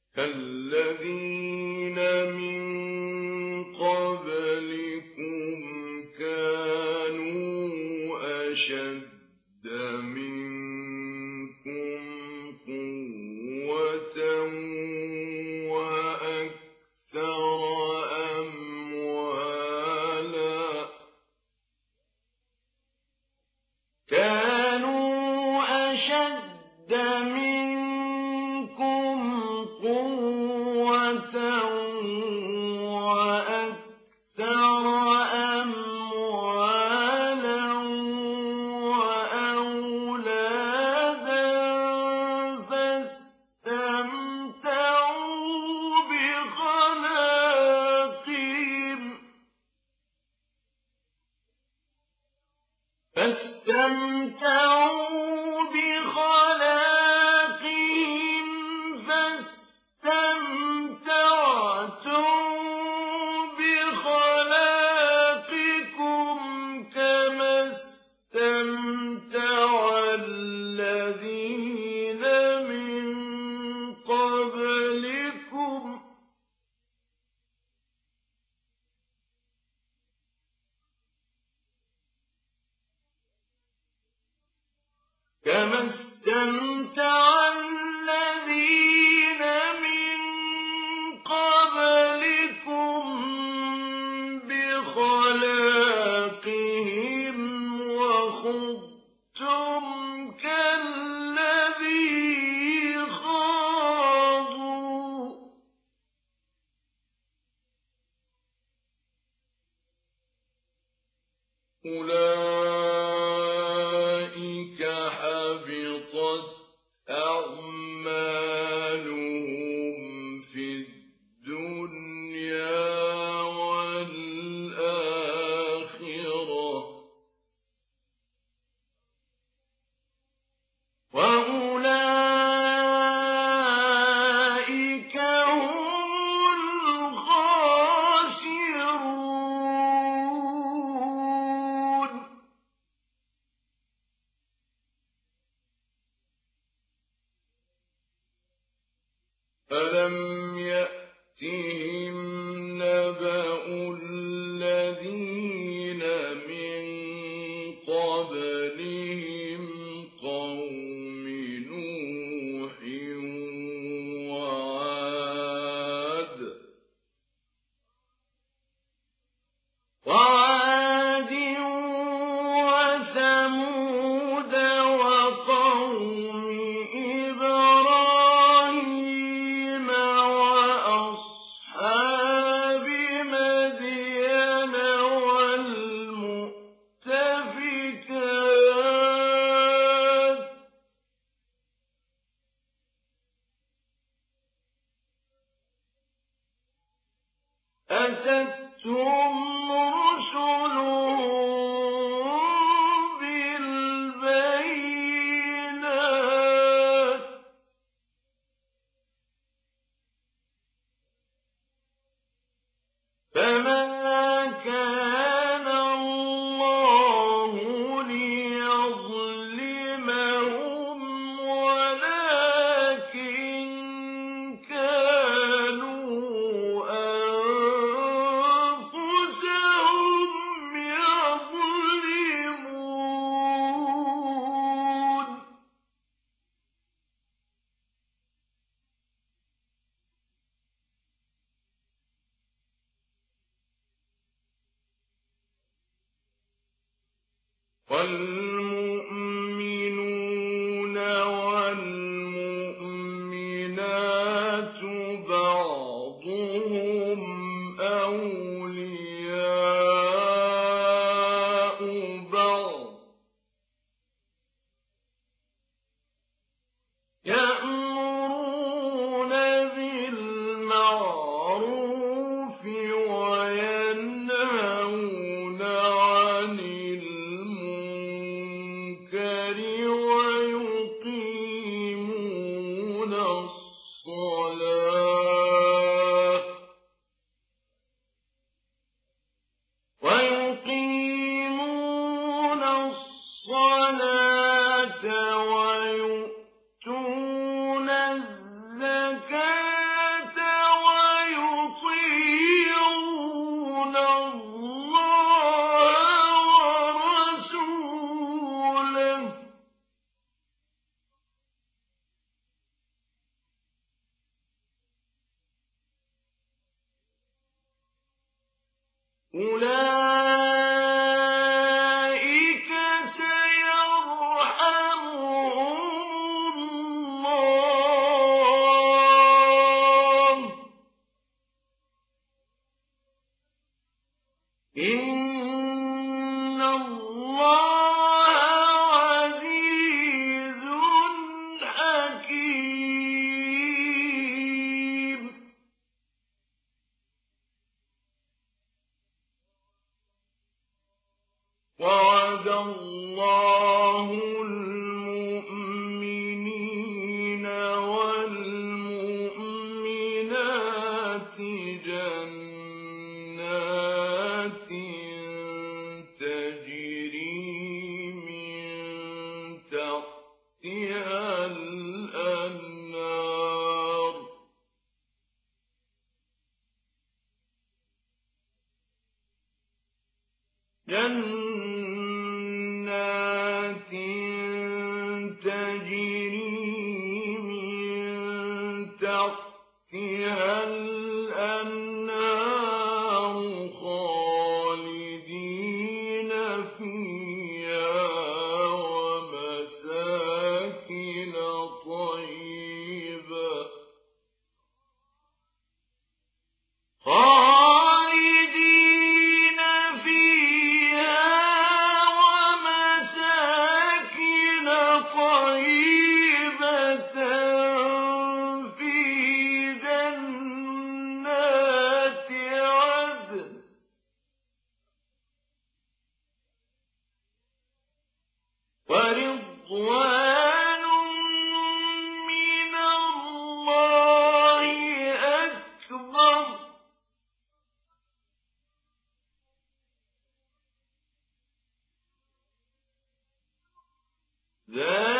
كالذين من قبلكم كانوا أشد منكم قوة وأكثر أموالا وأولادا فاستمتعوا بخلاقهم فاستمتعتم بخلاقكم كما استمتع الذين من قبلكم بخلاقهم وخضتم كالذي خاضوا أولئك حبطت أعمالهم في الدنيا والآخرة وأولئك هم الخاسرون ألم يأتهم نبأ الذين من قبلهم قوم نوح وعاد وثمود وقوم إبراهيم وأصحاب مدين والمؤتفكات أتتهم رسلهم بالبينات فما كان الله ليظلمهم ولكن كانوا أنفسهم يظلمون والمؤمنون والمؤمنات بعضهم أولياء بعض يأمرون بالمعروف وينهون عن المنكر ويقيمون الصلاة ويؤتون الزكاة أولئك سيرحمهم الله إن الله عزيز حكيم وعد الله المؤمنين والمؤمنات جنات تجري من تحتها الأنهار جنات تجري من تحتها الأنهار خالدين فيها ومساكن طيبة خالدين فيها ومساكن طيبة في جنات عدن ورضوان من الله أكبر ذلك